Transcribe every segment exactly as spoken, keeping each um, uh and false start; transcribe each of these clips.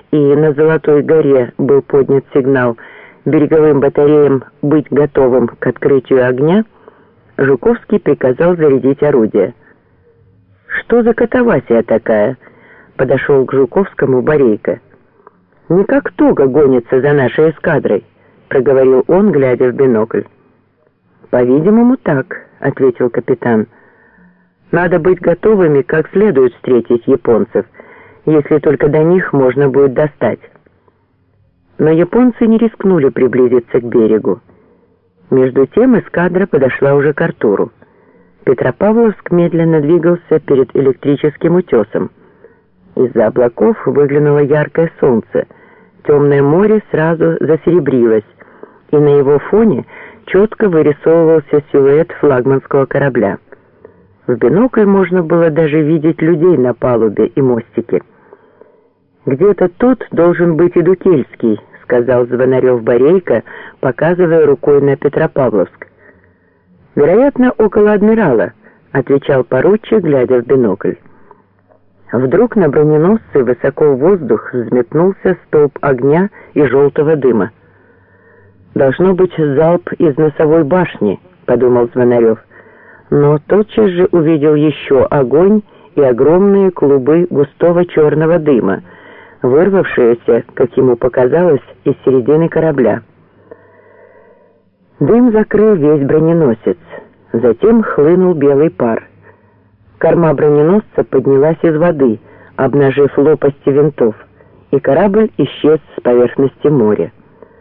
и на Золотой горе был поднят сигнал береговым батареям быть готовым к открытию огня, Жуковский приказал зарядить орудие. «Что за катавасия такая?» — подошел к Жуковскому Борейко. «Не как туго гонится за нашей эскадрой», — проговорил он, глядя в бинокль. «По-видимому, так», — ответил капитан. «Надо быть готовыми как следует встретить японцев, если только до них можно будет достать». Но японцы не рискнули приблизиться к берегу. Между тем эскадра подошла уже к Артуру. Петропавловск медленно двигался перед электрическим утесом. Из-за облаков выглянуло яркое солнце. Темное море сразу засеребрилось, и на его фоне четко вырисовывался силуэт флагманского корабля. В бинокль можно было даже видеть людей на палубе и мостике. «Где-то тут должен быть и Дукельский», — сказал Звонарев Борейко, показывая рукой на Петропавловск. «Вероятно, около адмирала», — отвечал поручик, глядя в бинокль. Вдруг на броненосце высоко в воздух взметнулся столб огня и желтого дыма. «Должно быть залп из носовой башни», — подумал Звонарев, но тотчас же увидел еще огонь и огромные клубы густого черного дыма, вырвавшиеся, как ему показалось, из середины корабля. Дым закрыл весь броненосец, затем хлынул белый пар. Корма броненосца поднялась из воды, обнажив лопасти винтов, и корабль исчез с поверхности моря.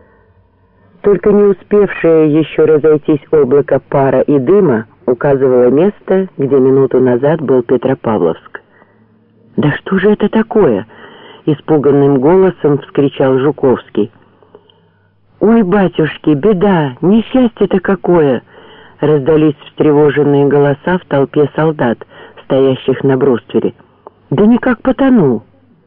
Только не успевшее еще разойтись облако пара и дыма указывало место, где минуту назад был Петропавловск. «Да что же это такое?» — испуганным голосом вскричал Жуковский. «Ой, батюшки, беда, несчастье-то какое!» — раздались встревоженные голоса в толпе солдат, стоящих на бруствере. «Да никак потонул!»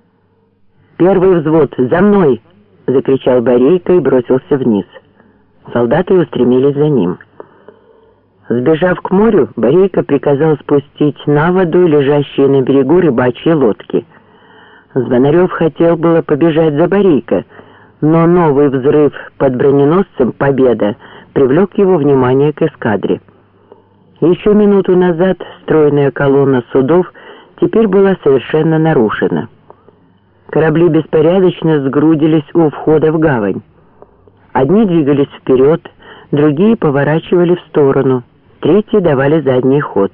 «Первый взвод, за мной!» — закричал Борейко и бросился вниз. Солдаты устремились за ним. Сбежав к морю, Борейко приказал спустить на воду лежащие на берегу рыбачьи лодки. Звонарев хотел было побежать за Борейко, но новый взрыв под броненосцем «Победа» привлек его внимание к эскадре. Еще минуту назад стройная колонна судов теперь была совершенно нарушена. Корабли беспорядочно сгрудились у входа в гавань. Одни двигались вперед, другие поворачивали в сторону, третьи давали задний ход.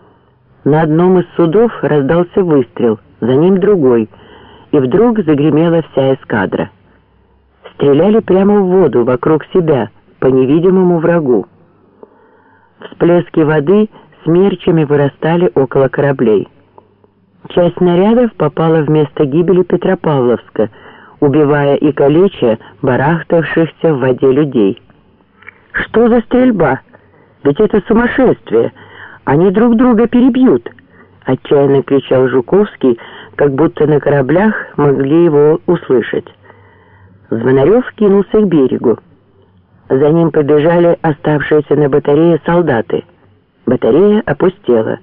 На одном из судов раздался выстрел, за ним другой, и вдруг загремела вся эскадра. Стреляли прямо в воду вокруг себя, по невидимому врагу. Всплески воды смерчами вырастали около кораблей. Часть снарядов попала в место гибели Петропавловска, убивая и калеча барахтавшихся в воде людей. «Что за стрельба? Ведь это сумасшествие! Они друг друга перебьют!» — отчаянно кричал Жуковский, как будто на кораблях могли его услышать. Звонарев кинулся к берегу. За ним побежали оставшиеся на батарее солдаты. Батарея опустела.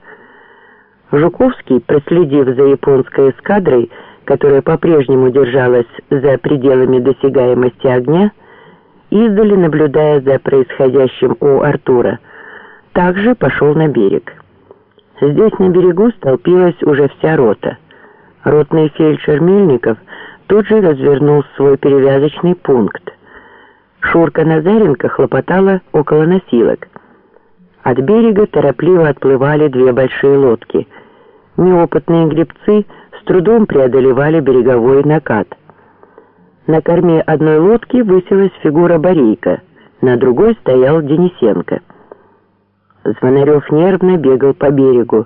Жуковский, проследив за японской эскадрой, которая по-прежнему держалась за пределами досягаемости огня, издали наблюдая за происходящим у Артура, также пошел на берег. Здесь на берегу столпилась уже вся рота. Ротный фельдшер Мельников тут же развернул свой перевязочный пункт. Шурка Назаренко хлопотала около носилок. От берега торопливо отплывали две большие лодки. Неопытные гребцы с трудом преодолевали береговой накат. На корме одной лодки высилась фигура Борейко, на другой стоял Денисенко. Звонарев нервно бегал по берегу.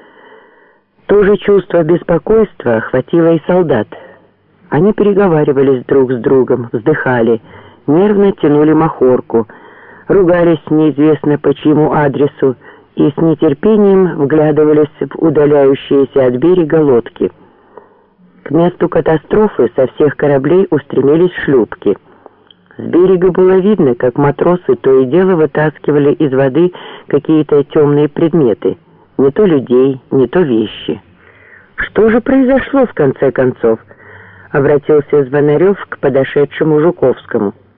То же чувство беспокойства охватило и солдат. Они переговаривались друг с другом, вздыхали, нервно тянули махорку, ругались неизвестно по чьему адресу и с нетерпением вглядывались в удаляющиеся от берега лодки. К месту катастрофы со всех кораблей устремились шлюпки. С берега было видно, как матросы то и дело вытаскивали из воды какие-то темные предметы, не то людей, не то вещи. Что же произошло в конце концов? — обратился Звонарев к подошедшему Жуковскому.